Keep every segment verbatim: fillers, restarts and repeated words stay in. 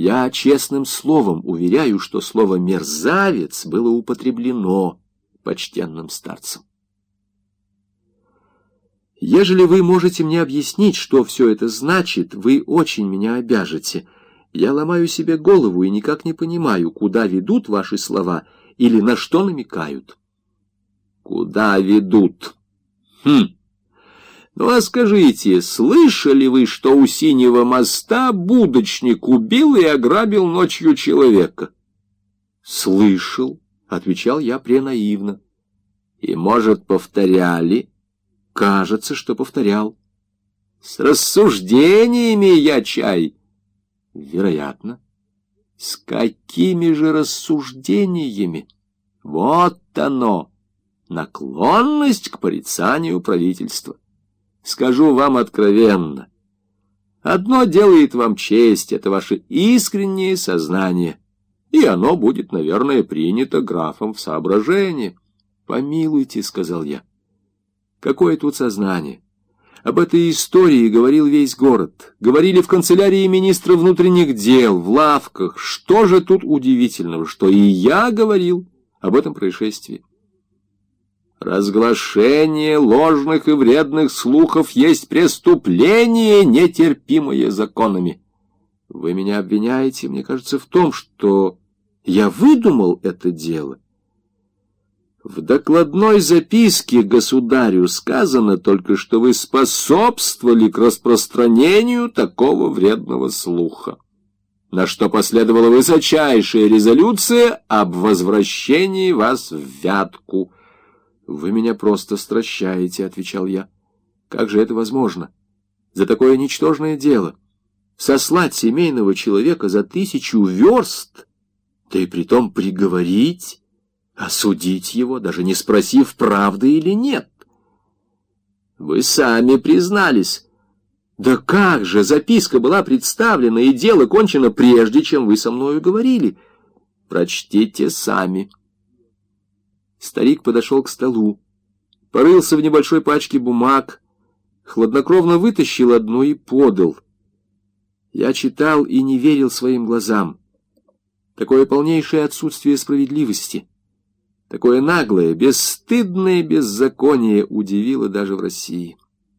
Я честным словом уверяю, что слово «мерзавец» было употреблено почтенным старцем. Ежели вы можете мне объяснить, что все это значит, вы очень меня обяжете. Я ломаю себе голову и никак не понимаю, куда ведут ваши слова или на что намекают. Куда ведут? Хм. Ну а скажите, слышали вы, что у Синего моста будочник убил и ограбил ночью человека? Слышал, отвечал я пренаивно. И, может, повторяли? Кажется, что повторял. С рассуждениями я чай. Вероятно. С какими же рассуждениями? Вот оно, наклонность к порицанию правительства. Скажу вам откровенно. Одно делает вам честь, это ваше искреннее сознание, и оно будет, наверное, принято графом в соображение. Помилуйте, — сказал я. Какое тут сознание? Об этой истории говорил весь город. Говорили в канцелярии министра внутренних дел, в лавках. Что же тут удивительного, что и я говорил об этом происшествии? Разглашение ложных и вредных слухов есть преступление, нетерпимое законами. Вы меня обвиняете, мне кажется, в том, что я выдумал это дело. В докладной записке государю сказано только, что вы способствовали к распространению такого вредного слуха, на что последовала высочайшая резолюция об возвращении вас в Вятку. «Вы меня просто стращаете», — отвечал я. «Как же это возможно? За такое ничтожное дело сослать семейного человека за тысячу верст, да и притом приговорить, осудить его, даже не спросив, правды или нет. Вы сами признались. Да как же, записка была представлена, и дело кончено прежде, чем вы со мною говорили. Прочтите сами». Старик подошел к столу, порылся в небольшой пачке бумаг, хладнокровно вытащил одну и подал. Я читал и не верил своим глазам. Такое полнейшее отсутствие справедливости, такое наглое, бесстыдное беззаконие удивило даже в России.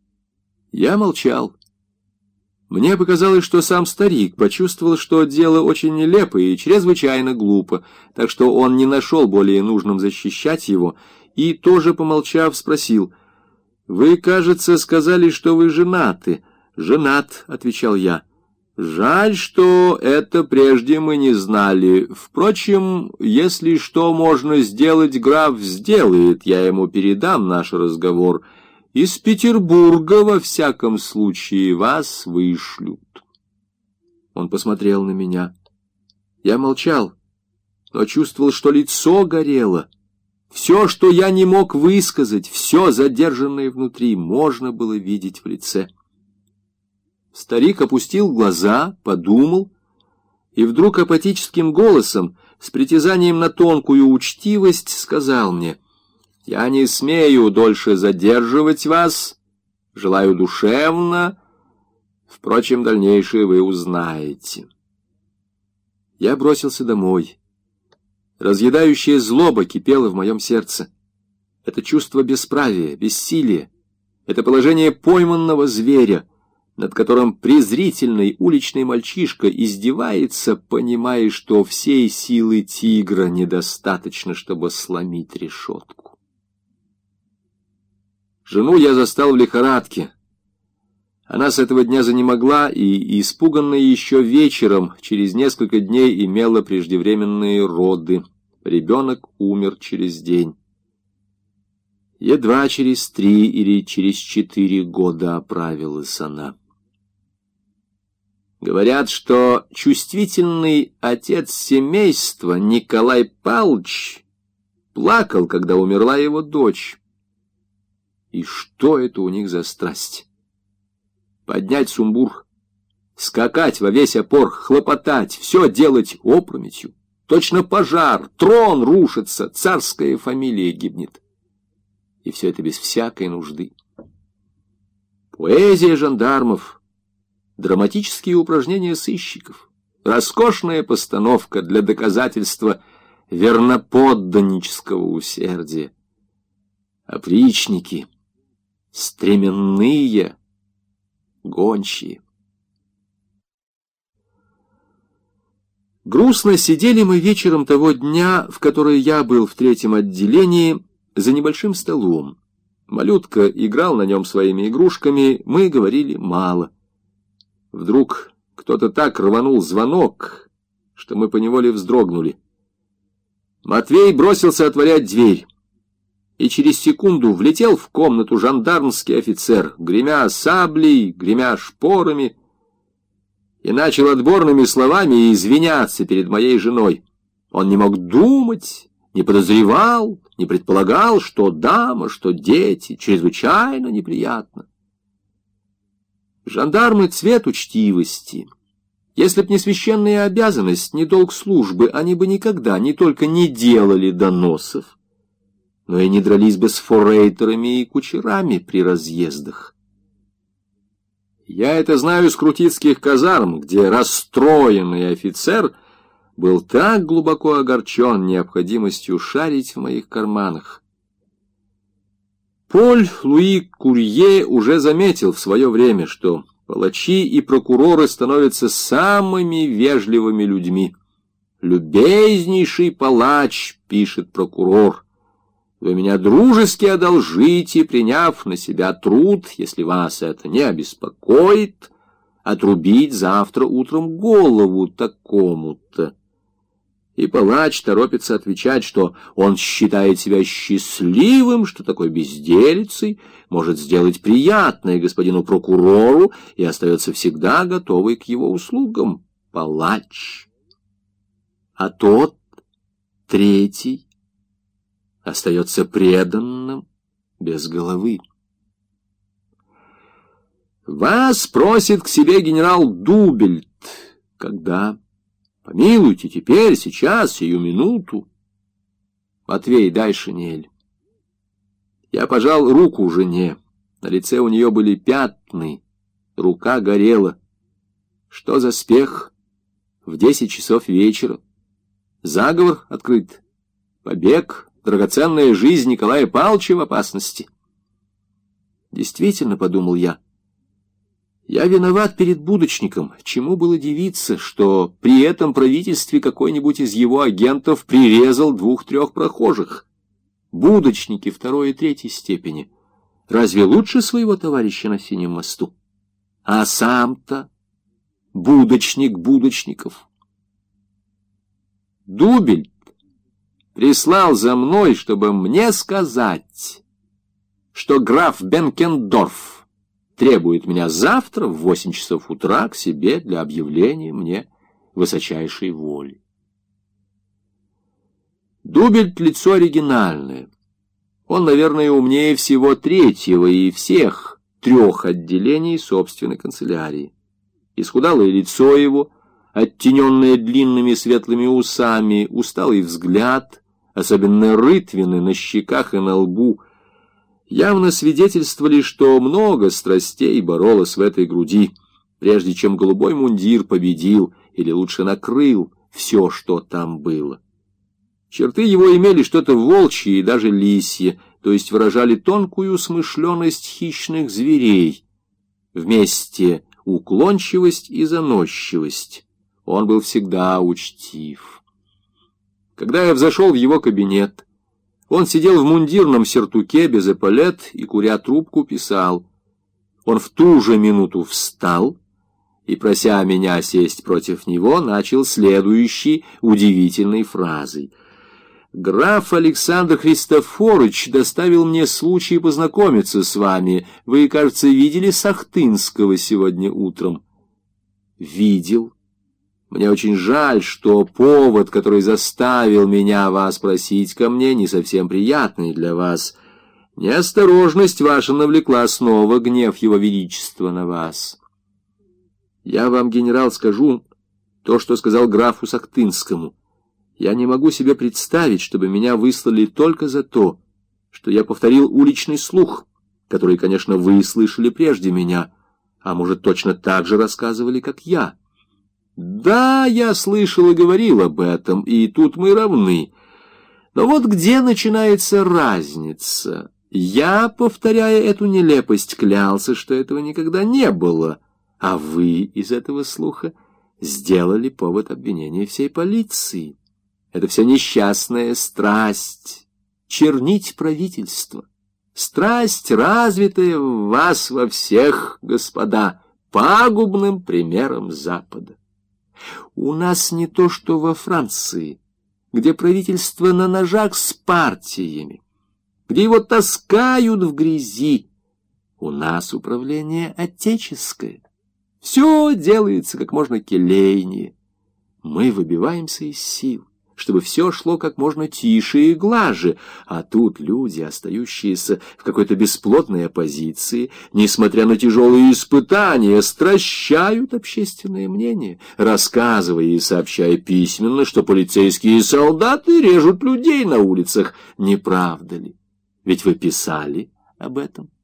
Я молчал. Мне показалось, что сам старик почувствовал, что дело очень нелепо и чрезвычайно глупо, так что он не нашел более нужным защищать его, и, тоже помолчав, спросил: «Вы, кажется, сказали, что вы женаты». «Женат», — отвечал я. «Жаль, что это прежде мы не знали. Впрочем, если что можно сделать, граф сделает, я ему передам наш разговор. Из Петербурга, во всяком случае, вас вышлют». Он посмотрел на меня. Я молчал, но чувствовал, что лицо горело. Все, что я не мог высказать, все задержанное внутри, можно было видеть в лице. Старик опустил глаза, подумал, и вдруг апатическим голосом, с притязанием на тонкую учтивость, сказал мне: «Я не смею дольше задерживать вас, желаю душевно, впрочем, дальнейшее вы узнаете». Я бросился домой. Разъедающая злоба кипела в моем сердце. Это чувство бесправия, бессилия, это положение пойманного зверя, над которым презрительный уличный мальчишка издевается, понимая, что всей силы тигра недостаточно, чтобы сломить решетку. Жену я застал в лихорадке. Она с этого дня занемогла и, испуганная еще вечером, через несколько дней имела преждевременные роды. Ребенок умер через день. Едва через три или через четыре года оправилась она. Говорят, что чувствительный отец семейства Николай Павлович плакал, когда умерла его дочь. И что это у них за страсть? Поднять сумбур, скакать во весь опор, хлопотать, все делать опрометью. Точно пожар, трон рушится, царская фамилия гибнет. И все это без всякой нужды. Поэзия жандармов, драматические упражнения сыщиков, роскошная постановка для доказательства верноподданнического усердия. Опричники, стременные, гончие. Грустно сидели мы вечером того дня, в который я был в третьем отделении, за небольшим столом. Малютка играл на нем своими игрушками, мы говорили мало. Вдруг кто-то так рванул звонок, что мы поневоле вздрогнули. Матвей бросился отворять дверь, и через секунду влетел в комнату жандармский офицер, гремя саблей, гремя шпорами, и начал отборными словами извиняться перед моей женой. Он не мог думать, не подозревал, не предполагал, что дама, что дети, чрезвычайно неприятно. Жандармы — цвет учтивости. Если б не священная обязанность, не долг службы, они бы никогда не только не делали доносов, но и не дрались бы с форейтерами и кучерами при разъездах. Я это знаю из крутицких казарм, где расстроенный офицер был так глубоко огорчен необходимостью шарить в моих карманах. Поль Луи Курье уже заметил в свое время, что палачи и прокуроры становятся самыми вежливыми людьми. «Любезнейший палач», — пишет прокурор, — «вы меня дружески одолжите, приняв на себя труд, если вас это не обеспокоит, отрубить завтра утром голову такому-то». И палач торопится отвечать, что он считает себя счастливым, что такой безделицей может сделать приятное господину прокурору и остается всегда готовый к его услугам. Палач. А тот, третий, остается преданным, без головы. Вас просит к себе генерал Дубельт. Когда? Помилуйте, теперь, сейчас, сию минуту. Матвей, дай шинель. Я пожал руку жене. На лице у нее были пятны, рука горела. Что за спех? В десять часов вечера. Заговор открыт. Побег, драгоценная жизнь Николая Павловича в опасности. Действительно, подумал я, я виноват перед будочником. Чему было дивиться, что при этом правительстве какой-нибудь из его агентов прирезал двух-трех прохожих? Будочники второй и третьей степени. Разве лучше своего товарища на Синем мосту? А сам-то будочник будочников. Дубельт прислал за мной, чтобы мне сказать, что граф Бенкендорф требует меня завтра в восемь часов утра к себе для объявления мне высочайшей воли. Дубельт — лицо оригинальное. Он, наверное, умнее всего третьего и всех трех отделений собственной канцелярии. Исхудалое лицо его, оттененное длинными светлыми усами, усталый взгляд, особенно рытвины на щеках и на лбу, явно свидетельствовали, что много страстей боролось в этой груди, прежде чем голубой мундир победил, или лучше накрыл, все, что там было. Черты его имели что-то волчье и даже лисье, то есть выражали тонкую смышленность хищных зверей, вместе уклончивость и заносчивость. Он был всегда учтив. Когда я взошел в его кабинет, он сидел в мундирном сюртуке без эполет и, куря трубку, писал. Он в ту же минуту встал и, прося меня сесть против него, начал следующей удивительной фразой. «Граф Александр Христофорович доставил мне случай познакомиться с вами. Вы, кажется, видели Сахтынского сегодня утром?» «Видел. Мне очень жаль, что повод, который заставил меня вас просить ко мне, не совсем приятный для вас. Неосторожность ваша навлекла снова гнев его величества на вас. Я вам, генерал, скажу то, что сказал графу Сахтынскому. Я не могу себе представить, чтобы меня выслали только за то, что я повторил уличный слух, который, конечно, вы слышали прежде меня, а может, точно так же рассказывали, как я. Да, я слышал и говорил об этом, и тут мы равны. Но вот где начинается разница? Я, повторяя эту нелепость, клялся, что этого никогда не было, а вы из этого слуха сделали повод обвинения всей полиции. Это все несчастная страсть, чернить правительство. Страсть, развитая в вас во всех, господа, пагубным примером Запада. У нас не то, что во Франции, где правительство на ножах с партиями, где его таскают в грязи. У нас управление отеческое. Все делается как можно келейнее. Мы выбиваемся из сил, чтобы все шло как можно тише и глаже, а тут люди, остающиеся в какой-то бесплотной оппозиции, несмотря на тяжелые испытания, стращают общественное мнение, рассказывая и сообщая письменно, что полицейские солдаты режут людей на улицах. Не правда ли? Ведь вы писали об этом.